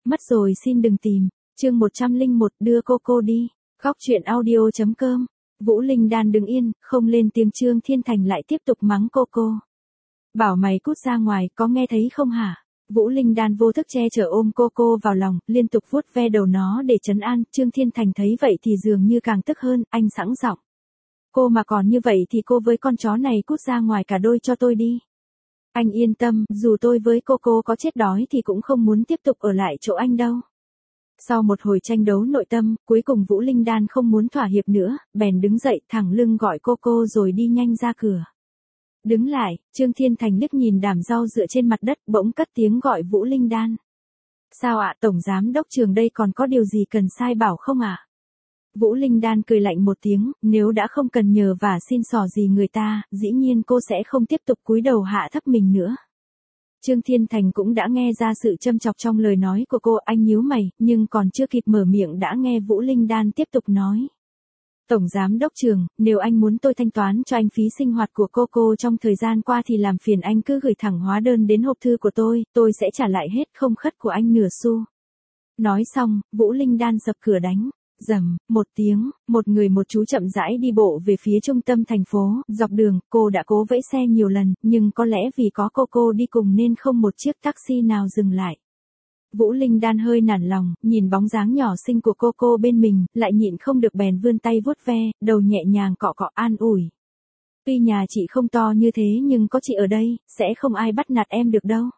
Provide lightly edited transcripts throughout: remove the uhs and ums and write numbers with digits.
Mất rồi xin đừng tìm. Chương 101 đưa cô đi. Góc truyện audio.com. Vũ Linh Đan đứng yên, không lên tiếng. Trương Thiên Thành lại tiếp tục mắng cô. Bảo mày cút ra ngoài, có nghe thấy không hả? Vũ Linh Đan vô thức che chở ôm cô vào lòng, liên tục vuốt ve đầu nó để trấn an. Trương Thiên Thành thấy vậy thì dường như càng tức hơn, anh sẵn giọng. Cô mà còn như vậy thì cô với con chó này cút ra ngoài cả đôi cho tôi đi. Anh yên tâm, dù tôi với cô có chết đói thì cũng không muốn tiếp tục ở lại chỗ anh đâu. Sau một hồi tranh đấu nội tâm, cuối cùng Vũ Linh Đan không muốn thỏa hiệp nữa, bèn đứng dậy thẳng lưng gọi cô rồi đi nhanh ra cửa. Đứng lại, Trương Thiên Thành liếc nhìn đàm rau dựa trên mặt đất, bỗng cất tiếng gọi Vũ Linh Đan. Sao ạ, Tổng Giám Đốc Trường đây còn có điều gì cần sai bảo không ạ? Vũ Linh Đan cười lạnh một tiếng, nếu đã không cần nhờ và xin xỏ gì người ta, dĩ nhiên cô sẽ không tiếp tục cúi đầu hạ thấp mình nữa. Trương Thiên Thành cũng đã nghe ra sự châm chọc trong lời nói của cô, anh nhíu mày, nhưng còn chưa kịp mở miệng đã nghe Vũ Linh Đan tiếp tục nói. Tổng Giám Đốc Trường, nếu anh muốn tôi thanh toán cho anh phí sinh hoạt của cô trong thời gian qua thì làm phiền anh cứ gửi thẳng hóa đơn đến hộp thư của tôi sẽ trả lại hết không khất của anh nửa xu. Nói xong, Vũ Linh Đan sập cửa đánh. Rầm, một tiếng, một người một chú chậm rãi đi bộ về phía trung tâm thành phố, dọc đường, cô đã cố vẫy xe nhiều lần, nhưng có lẽ vì có cô đi cùng nên không một chiếc taxi nào dừng lại. Vũ Linh Đan hơi nản lòng, nhìn bóng dáng nhỏ xinh của cô bên mình, lại nhịn không được bèn vươn tay vuốt ve, đầu nhẹ nhàng cọ an ủi. Tuy nhà chị không to như thế nhưng có chị ở đây, sẽ không ai bắt nạt em được đâu.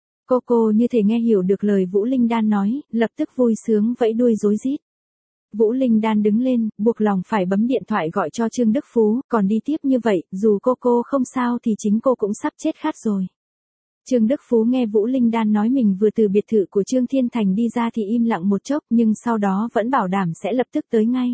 Cô như thể nghe hiểu được lời Vũ Linh Đan nói, lập tức vui sướng vẫy đuôi rối rít. Vũ Linh Đan đứng lên, buộc lòng phải bấm điện thoại gọi cho Trương Đức Phú, còn đi tiếp như vậy, dù cô không sao thì chính cô cũng sắp chết khát rồi. Trương Đức Phú nghe Vũ Linh Đan nói mình vừa từ biệt thự của Trương Thiên Thành đi ra thì im lặng một chốc nhưng sau đó vẫn bảo đảm sẽ lập tức tới ngay.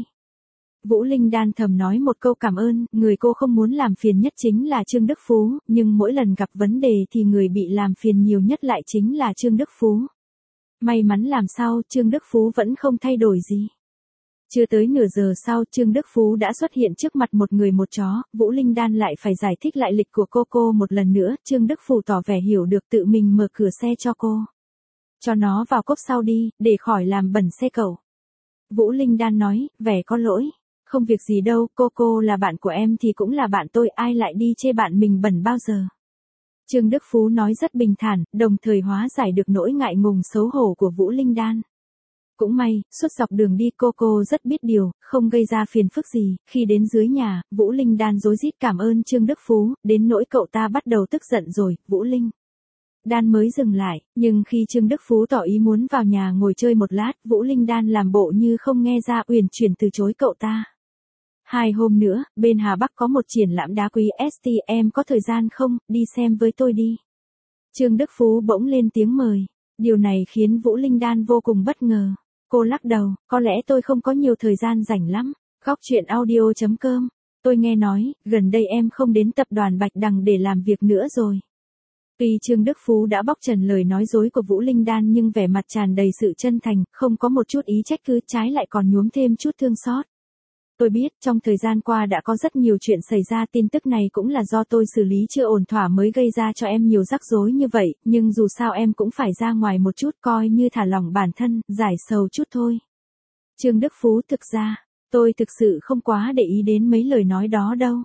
Vũ Linh Đan thầm nói một câu cảm ơn, người cô không muốn làm phiền nhất chính là Trương Đức Phú, nhưng mỗi lần gặp vấn đề thì người bị làm phiền nhiều nhất lại chính là Trương Đức Phú. May mắn làm sao, Trương Đức Phú vẫn không thay đổi gì. Chưa tới nửa giờ sau, Trương Đức Phú đã xuất hiện trước mặt một người một chó, Vũ Linh Đan lại phải giải thích lại lịch của cô một lần nữa, Trương Đức Phú tỏ vẻ hiểu được tự mình mở cửa xe cho cô. Cho nó vào cốp sau đi, để khỏi làm bẩn xe cậu. Vũ Linh Đan nói, vẻ có lỗi. Không việc gì đâu, cô là bạn của em thì cũng là bạn tôi, ai lại đi chê bạn mình bẩn bao giờ. Trương Đức Phú nói rất bình thản, đồng thời hóa giải được nỗi ngại ngùng xấu hổ của Vũ Linh Đan. Cũng may, suốt dọc đường đi cô rất biết điều, không gây ra phiền phức gì, khi đến dưới nhà, Vũ Linh Đan rối rít cảm ơn Trương Đức Phú, đến nỗi cậu ta bắt đầu tức giận rồi, Vũ Linh Đan mới dừng lại, nhưng khi Trương Đức Phú tỏ ý muốn vào nhà ngồi chơi một lát, Vũ Linh Đan làm bộ như không nghe ra, uyển chuyển từ chối cậu ta. 2 hôm nữa, bên Hà Bắc có một triển lãm đá quý ST, em có thời gian không, đi xem với tôi đi. Trương Đức Phú bỗng lên tiếng mời, điều này khiến Vũ Linh Đan vô cùng bất ngờ. Cô lắc đầu, có lẽ tôi không có nhiều thời gian rảnh lắm. Góc truyện audio.com. Tôi nghe nói, gần đây em không đến tập đoàn Bạch Đằng để làm việc nữa rồi. Tuy Trương Đức Phú đã bóc trần lời nói dối của Vũ Linh Đan nhưng vẻ mặt tràn đầy sự chân thành, không có một chút ý trách cứ, trái lại còn nhuốm thêm chút thương xót. Tôi biết, trong thời gian qua đã có rất nhiều chuyện xảy ra, tin tức này cũng là do tôi xử lý chưa ổn thỏa mới gây ra cho em nhiều rắc rối như vậy, nhưng dù sao em cũng phải ra ngoài một chút coi như thả lỏng bản thân, giải sầu chút thôi. Trương Đức Phú thực ra, tôi thực sự không quá để ý đến mấy lời nói đó đâu.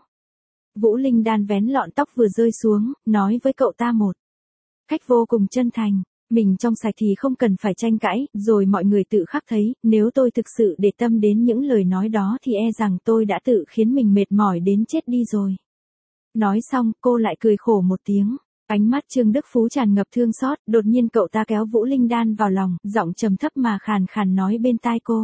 Vũ Linh Đan vén lọn tóc vừa rơi xuống, nói với cậu ta một cách vô cùng chân thành. Mình trong sạch thì không cần phải tranh cãi, rồi mọi người tự khắc thấy, nếu tôi thực sự để tâm đến những lời nói đó thì e rằng tôi đã tự khiến mình mệt mỏi đến chết đi rồi. Nói xong, cô lại cười khổ một tiếng. Ánh mắt Trương Đức Phú tràn ngập thương xót, đột nhiên cậu ta kéo Vũ Linh Đan vào lòng, giọng trầm thấp mà khàn khàn nói bên tai cô.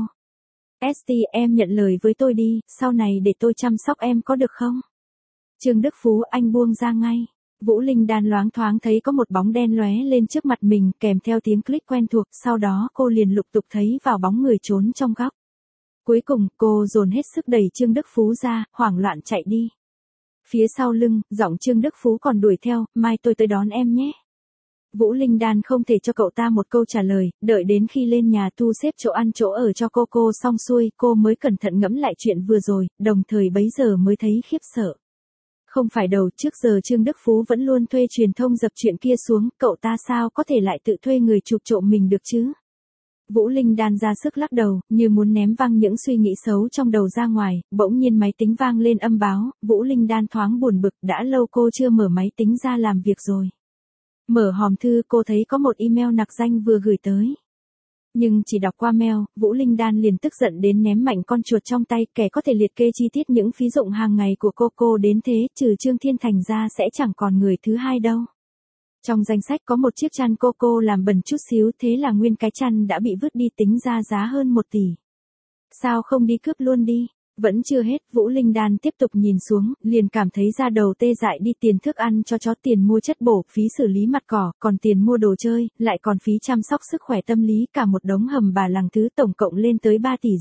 ST, em nhận lời với tôi đi, sau này để tôi chăm sóc em có được không? Trương Đức Phú, anh buông ra ngay. Vũ Linh Đan loáng thoáng thấy có một bóng đen lóe lên trước mặt mình, kèm theo tiếng click quen thuộc, sau đó cô liền lục tục thấy vào bóng người trốn trong góc. Cuối cùng, cô dồn hết sức đẩy Trương Đức Phú ra, hoảng loạn chạy đi. Phía sau lưng, giọng Trương Đức Phú còn đuổi theo, mai tôi tới đón em nhé. Vũ Linh Đan không thể cho cậu ta một câu trả lời, đợi đến khi lên nhà thu xếp chỗ ăn chỗ ở cho cô xong xuôi, cô mới cẩn thận ngẫm lại chuyện vừa rồi, đồng thời bấy giờ mới thấy khiếp sợ. Không phải đầu, trước giờ Trương Đức Phú vẫn luôn thuê truyền thông dập chuyện kia xuống, cậu ta sao có thể lại tự thuê người chụp trộm mình được chứ? Vũ Linh Đan ra sức lắc đầu, như muốn ném văng những suy nghĩ xấu trong đầu ra ngoài, bỗng nhiên máy tính vang lên âm báo, Vũ Linh Đan thoáng buồn bực, đã lâu cô chưa mở máy tính ra làm việc rồi. Mở hòm thư cô thấy có một email nặc danh vừa gửi tới. Nhưng chỉ đọc qua mail, Vũ Linh Đan liền tức giận đến ném mạnh con chuột trong tay, kẻ có thể liệt kê chi tiết những phí dụng hàng ngày của cô đến thế, trừ Trương Thiên Thành ra sẽ chẳng còn người thứ hai đâu. Trong danh sách có một chiếc chăn cô làm bẩn chút xíu, thế là nguyên cái chăn đã bị vứt đi, tính ra giá hơn 1 tỷ. Sao không đi cướp luôn đi? Vẫn chưa hết, Vũ Linh Đan tiếp tục nhìn xuống, liền cảm thấy da đầu tê dại đi, tiền thức ăn cho chó, tiền mua chất bổ, phí xử lý mặt cỏ, còn tiền mua đồ chơi, lại còn phí chăm sóc sức khỏe tâm lý, cả một đống hầm bà lằng thứ, tổng cộng lên tới 3,5 tỷ.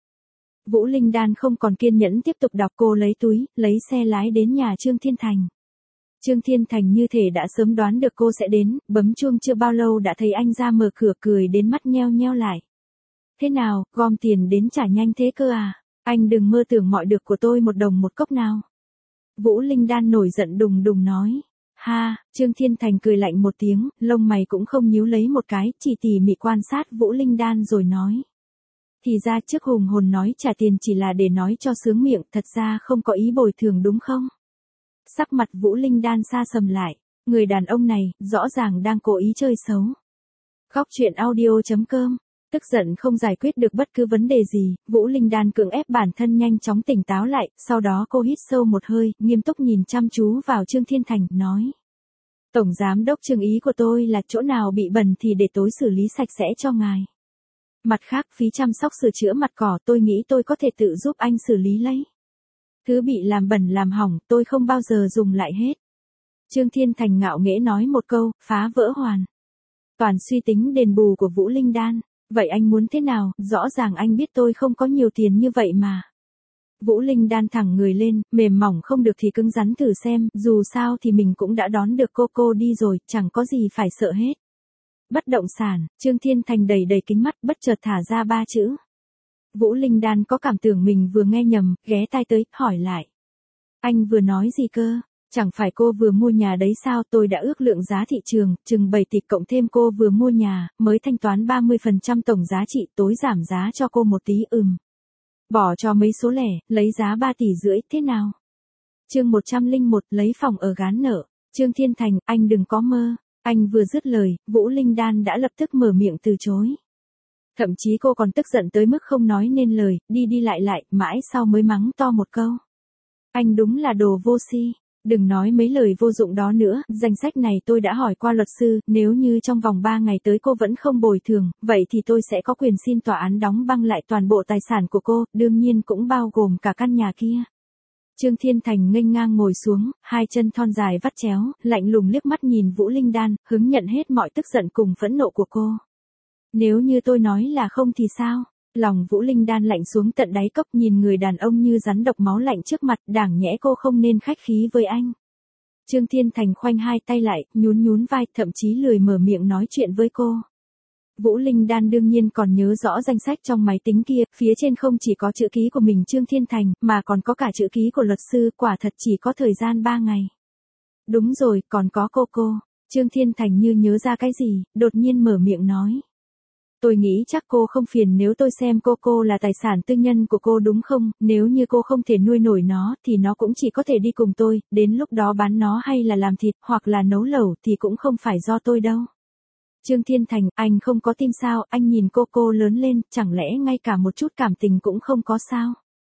Vũ Linh Đan không còn kiên nhẫn tiếp tục đọc, cô lấy túi, lấy xe lái đến nhà Trương Thiên Thành. Trương Thiên Thành như thể đã sớm đoán được cô sẽ đến, bấm chuông chưa bao lâu đã thấy anh ra mở cửa, cười đến mắt nheo nheo lại. Thế nào, gom tiền đến trả nhanh thế cơ à? Anh đừng mơ tưởng mọi được của tôi 1 đồng 1 cốc nào. Vũ Linh Đan nổi giận đùng đùng nói. Ha, Trương Thiên Thành cười lạnh một tiếng, lông mày cũng không nhíu lấy một cái, chỉ tỉ mỉ quan sát Vũ Linh Đan rồi nói. Thì ra trước hùng hồn nói trả tiền chỉ là để nói cho sướng miệng, thật ra không có ý bồi thường đúng không? Sắc mặt Vũ Linh Đan xa sầm lại, người đàn ông này, rõ ràng đang cố ý chơi xấu. Khóc chuyện audio.com. Tức giận không giải quyết được bất cứ vấn đề gì, Vũ Linh Đan cưỡng ép bản thân nhanh chóng tỉnh táo lại, sau đó cô hít sâu một hơi, nghiêm túc nhìn chăm chú vào Trương Thiên Thành, nói. Tổng giám đốc Trương, ý của tôi là chỗ nào bị bẩn thì để tối xử lý sạch sẽ cho ngài. Mặt khác, phí chăm sóc sửa chữa mặt cỏ tôi nghĩ tôi có thể tự giúp anh xử lý lấy. Thứ bị làm bẩn làm hỏng tôi không bao giờ dùng lại hết. Trương Thiên Thành ngạo nghễ nói một câu, phá vỡ hoàn toàn suy tính đền bù của Vũ Linh Đan. Vậy anh muốn thế nào, rõ ràng anh biết tôi không có nhiều tiền như vậy mà. Vũ Linh Đan thẳng người lên, mềm mỏng không được thì cứng rắn thử xem, dù sao thì mình cũng đã đón được cô đi rồi, chẳng có gì phải sợ hết. Bất động sản, Trương Thiên Thành đầy kính mắt, bất chợt thả ra 3 chữ. Vũ Linh Đan có cảm tưởng mình vừa nghe nhầm, ghé tai tới, hỏi lại. Anh vừa nói gì cơ? Chẳng phải cô vừa mua nhà đấy sao? Tôi đã ước lượng giá thị trường, chừng 7 tỷ, cộng thêm cô vừa mua nhà, mới thanh toán 30% tổng giá trị, tối giảm giá cho cô 1 tí. Bỏ cho mấy số lẻ, lấy giá 3,5 tỷ, thế nào? Chương 101, lấy phòng ở gán nợ. Trương Thiên Thành, anh đừng có mơ. Anh vừa dứt lời, Vũ Linh Đan đã lập tức mở miệng từ chối. Thậm chí cô còn tức giận tới mức không nói nên lời, đi lại, mãi sau mới mắng to một câu. Anh đúng là đồ vô si. Đừng nói mấy lời vô dụng đó nữa, danh sách này tôi đã hỏi qua luật sư, nếu như trong vòng 3 ngày tới cô vẫn không bồi thường, vậy thì tôi sẽ có quyền xin tòa án đóng băng lại toàn bộ tài sản của cô, đương nhiên cũng bao gồm cả căn nhà kia. Trương Thiên Thành nghênh ngang ngồi xuống, 2 chân thon dài vắt chéo, lạnh lùng liếc mắt nhìn Vũ Linh Đan, hứng nhận hết mọi tức giận cùng phẫn nộ của cô. Nếu như tôi nói là không thì sao? Lòng Vũ Linh Đan lạnh xuống tận đáy cốc, nhìn người đàn ông như rắn độc máu lạnh trước mặt, đáng nhẽ cô không nên khách khí với anh. Trương Thiên Thành khoanh 2 tay lại, nhún vai, thậm chí lười mở miệng nói chuyện với cô. Vũ Linh Đan đương nhiên còn nhớ rõ danh sách trong máy tính kia, phía trên không chỉ có chữ ký của mình Trương Thiên Thành, mà còn có cả chữ ký của luật sư, quả thật chỉ có thời gian 3 ngày. Đúng rồi, còn có cô. Trương Thiên Thành như nhớ ra cái gì, đột nhiên mở miệng nói. Tôi nghĩ chắc cô không phiền nếu tôi xem cô là tài sản tư nhân của cô đúng không? Nếu như cô không thể nuôi nổi nó, thì nó cũng chỉ có thể đi cùng tôi, đến lúc đó bán nó hay là làm thịt, hoặc là nấu lẩu thì cũng không phải do tôi đâu. Trương Thiên Thành, anh không có tim sao? Anh nhìn cô lớn lên, chẳng lẽ ngay cả một chút cảm tình cũng không có sao?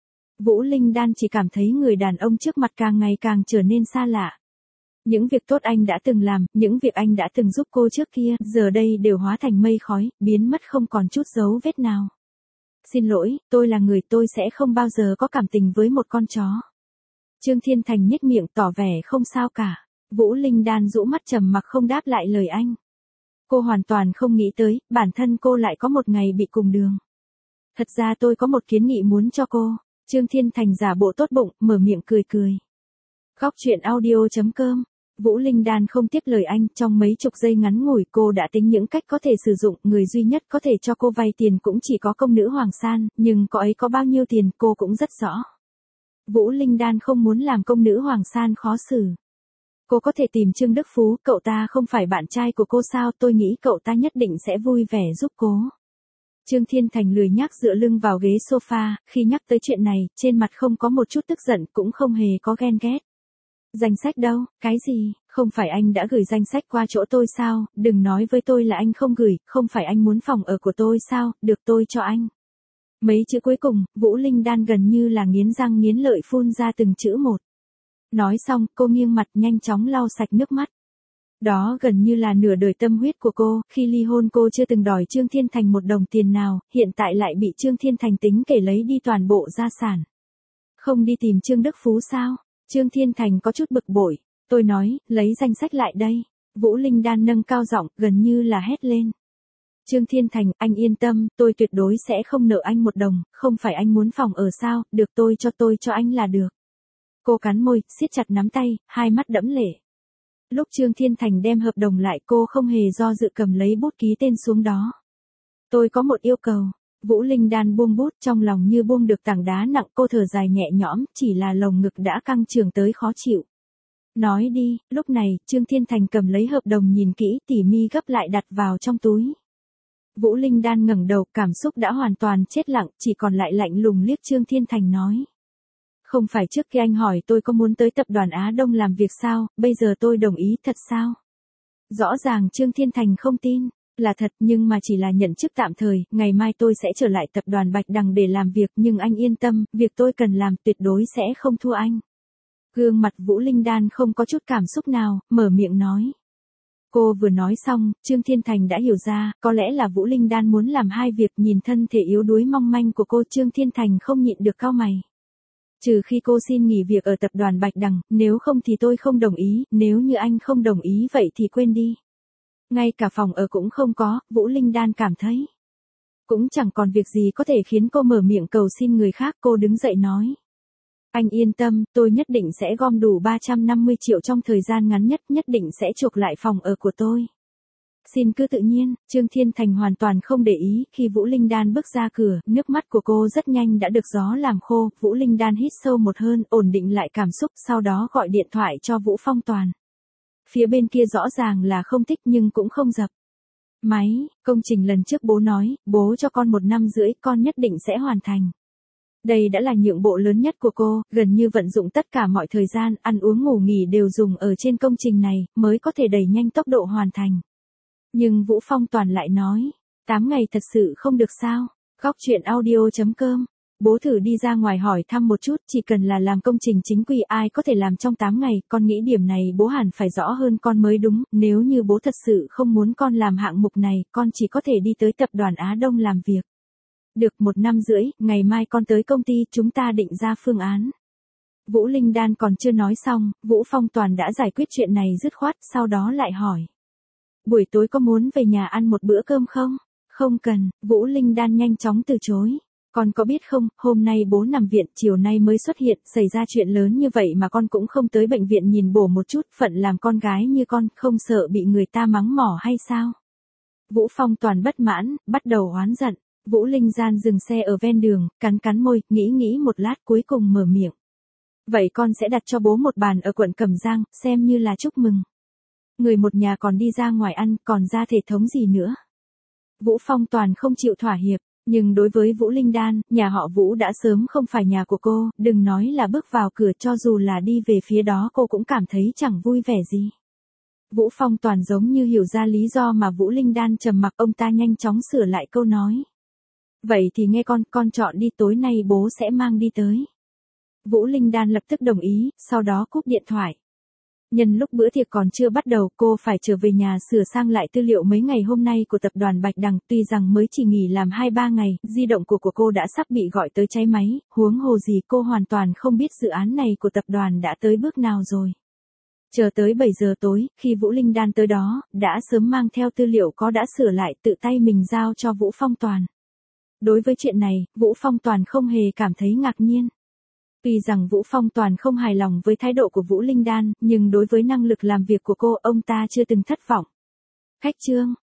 Vũ Linh Đan chỉ cảm thấy người đàn ông trước mặt càng ngày càng trở nên xa lạ. Những việc tốt anh đã từng làm, những việc anh đã từng giúp cô trước kia, giờ đây đều hóa thành mây khói, biến mất không còn chút dấu vết nào. Xin lỗi, tôi là người, tôi sẽ không bao giờ có cảm tình với một con chó. Trương Thiên Thành nhếch miệng tỏ vẻ không sao cả. Vũ Linh Đan rũ mắt trầm mặc không đáp lại lời anh. Cô hoàn toàn không nghĩ tới, bản thân cô lại có một ngày bị cùng đường. Thật ra tôi có một kiến nghị muốn cho cô. Trương Thiên Thành giả bộ tốt bụng, mở miệng cười. Khóc chuyện audio.com. Vũ Linh Đan không tiếp lời anh, trong mấy chục giây ngắn ngủi cô đã tính những cách có thể sử dụng, người duy nhất có thể cho cô vay tiền cũng chỉ có công nữ Hoàng San, nhưng cô ấy có bao nhiêu tiền cô cũng rất rõ. Vũ Linh Đan không muốn làm công nữ Hoàng San khó xử. Cô có thể tìm Trương Đức Phú, cậu ta không phải bạn trai của cô sao, tôi nghĩ cậu ta nhất định sẽ vui vẻ giúp cô. Trương Thiên Thành lười nhác dựa lưng vào ghế sofa, khi nhắc tới chuyện này, trên mặt không có một chút tức giận, cũng không hề có ghen ghét. Danh sách đâu, cái gì, không phải anh đã gửi danh sách qua chỗ tôi sao, đừng nói với tôi là anh không gửi, không phải anh muốn phòng ở của tôi sao, được tôi cho anh. Mấy chữ cuối cùng, Vũ Linh Đan gần như là nghiến răng nghiến lợi phun ra từng chữ một. Nói xong, cô nghiêng mặt nhanh chóng lau sạch nước mắt. Đó gần như là nửa đời tâm huyết của cô, khi ly hôn cô chưa từng đòi Trương Thiên Thành một đồng tiền nào, hiện tại lại bị Trương Thiên Thành tính kể lấy đi toàn bộ gia sản. Không đi tìm Trương Đức Phú sao? Trương Thiên Thành có chút bực bội. Tôi nói, lấy danh sách lại đây. Vũ Linh Đan nâng cao giọng, gần như là hét lên. Trương Thiên Thành, anh yên tâm, tôi tuyệt đối sẽ không nợ anh một đồng, không phải anh muốn phòng ở sao, được tôi cho anh là được. Cô cắn môi, siết chặt nắm tay, hai mắt đẫm lệ. Lúc Trương Thiên Thành đem hợp đồng lại cô không hề do dự cầm lấy bút ký tên xuống đó. Tôi có một yêu cầu. Vũ Linh Đan buông bút trong lòng như buông được tảng đá nặng, cô thở dài nhẹ nhõm, chỉ là lồng ngực đã căng trường tới khó chịu. Nói đi, lúc này, Trương Thiên Thành cầm lấy hợp đồng nhìn kỹ tỉ mi gấp lại đặt vào trong túi. Vũ Linh Đan ngẩng đầu, cảm xúc đã hoàn toàn chết lặng, chỉ còn lại lạnh lùng liếc Trương Thiên Thành nói. Không phải trước khi anh hỏi tôi có muốn tới tập đoàn Á Đông làm việc sao, bây giờ tôi đồng ý thật sao? Rõ ràng Trương Thiên Thành không tin, là thật nhưng mà chỉ là nhận chức tạm thời, ngày mai tôi sẽ trở lại tập đoàn Bạch Đằng để làm việc nhưng anh yên tâm, việc tôi cần làm tuyệt đối sẽ không thua anh. Gương mặt Vũ Linh Đan không có chút cảm xúc nào, mở miệng nói. Cô vừa nói xong, Trương Thiên Thành đã hiểu ra, có lẽ là Vũ Linh Đan muốn làm hai việc, nhìn thân thể yếu đuối mong manh của cô, Trương Thiên Thành không nhịn được cau mày. Trừ khi cô xin nghỉ việc ở tập đoàn Bạch Đằng, nếu không thì tôi không đồng ý, nếu như anh không đồng ý vậy thì quên đi. Ngay cả phòng ở cũng không có, Vũ Linh Đan cảm thấy. Cũng chẳng còn việc gì có thể khiến cô mở miệng cầu xin người khác, cô đứng dậy nói. Anh yên tâm, tôi nhất định sẽ gom đủ 350 triệu trong thời gian ngắn nhất, nhất định sẽ chuộc lại phòng ở của tôi. Xin cứ tự nhiên, Trương Thiên Thành hoàn toàn không để ý, khi Vũ Linh Đan bước ra cửa, nước mắt của cô rất nhanh đã được gió làm khô, Vũ Linh Đan hít sâu một hơi, ổn định lại cảm xúc, sau đó gọi điện thoại cho Vũ Phong Toàn. Phía bên kia rõ ràng là không thích nhưng cũng không dập. Máy, công trình lần trước bố nói, bố cho con 1 năm rưỡi, con nhất định sẽ hoàn thành. Đây đã là nhượng bộ lớn nhất của cô, gần như vận dụng tất cả mọi thời gian, ăn uống ngủ nghỉ đều dùng ở trên công trình này, mới có thể đẩy nhanh tốc độ hoàn thành. Nhưng Vũ Phong Toàn lại nói, 8 ngày thật sự không được sao, Góc Chuyện Audio.com. Bố thử đi ra ngoài hỏi thăm một chút, chỉ cần là làm công trình chính quy ai có thể làm trong 8 ngày, con nghĩ điểm này bố hẳn phải rõ hơn con mới đúng, nếu như bố thật sự không muốn con làm hạng mục này, con chỉ có thể đi tới tập đoàn Á Đông làm việc. Được 1 năm rưỡi, ngày mai con tới công ty, chúng ta định ra phương án. Vũ Linh Đan còn chưa nói xong, Vũ Phong Toàn đã giải quyết chuyện này dứt khoát, sau đó lại hỏi. Buổi tối có muốn về nhà ăn một bữa cơm không? Không cần, Vũ Linh Đan nhanh chóng từ chối. Con có biết không, hôm nay bố nằm viện, chiều nay mới xuất hiện, xảy ra chuyện lớn như vậy mà con cũng không tới bệnh viện nhìn bổ một chút, phận làm con gái như con, không sợ bị người ta mắng mỏ hay sao? Vũ Phong Toàn bất mãn, bắt đầu oán giận. Vũ Linh Gian dừng xe ở ven đường, cắn môi, nghĩ một lát cuối cùng mở miệng. Vậy con sẽ đặt cho bố một bàn ở quận Cẩm Giang, xem như là chúc mừng. Người một nhà còn đi ra ngoài ăn, còn ra thể thống gì nữa. Vũ Phong Toàn không chịu thỏa hiệp, nhưng đối với Vũ Linh Đan, nhà họ Vũ đã sớm không phải nhà của cô, đừng nói là bước vào cửa, cho dù là đi về phía đó cô cũng cảm thấy chẳng vui vẻ gì. Vũ Phong Toàn giống như hiểu ra lý do mà Vũ Linh Đan trầm mặc, ông ta nhanh chóng sửa lại câu nói. Vậy thì nghe con chọn đi, tối nay bố sẽ mang đi tới. Vũ Linh Đan lập tức đồng ý, sau đó cúp điện thoại. Nhân lúc bữa tiệc còn chưa bắt đầu, cô phải trở về nhà sửa sang lại tư liệu mấy ngày hôm nay của tập đoàn Bạch Đằng, tuy rằng mới chỉ nghỉ làm 2-3 ngày, di động của cô đã sắp bị gọi tới cháy máy, huống hồ gì cô hoàn toàn không biết dự án này của tập đoàn đã tới bước nào rồi. Chờ tới 7 giờ tối, khi Vũ Linh Đan tới đó, đã sớm mang theo tư liệu đã sửa lại, tự tay mình giao cho Vũ Phong Toàn. Đối với chuyện này, Vũ Phong Toàn không hề cảm thấy ngạc nhiên. Tuy rằng Vũ Phong Toàn không hài lòng với thái độ của Vũ Linh Đan, nhưng đối với năng lực làm việc của cô, ông ta chưa từng thất vọng. Khách trương,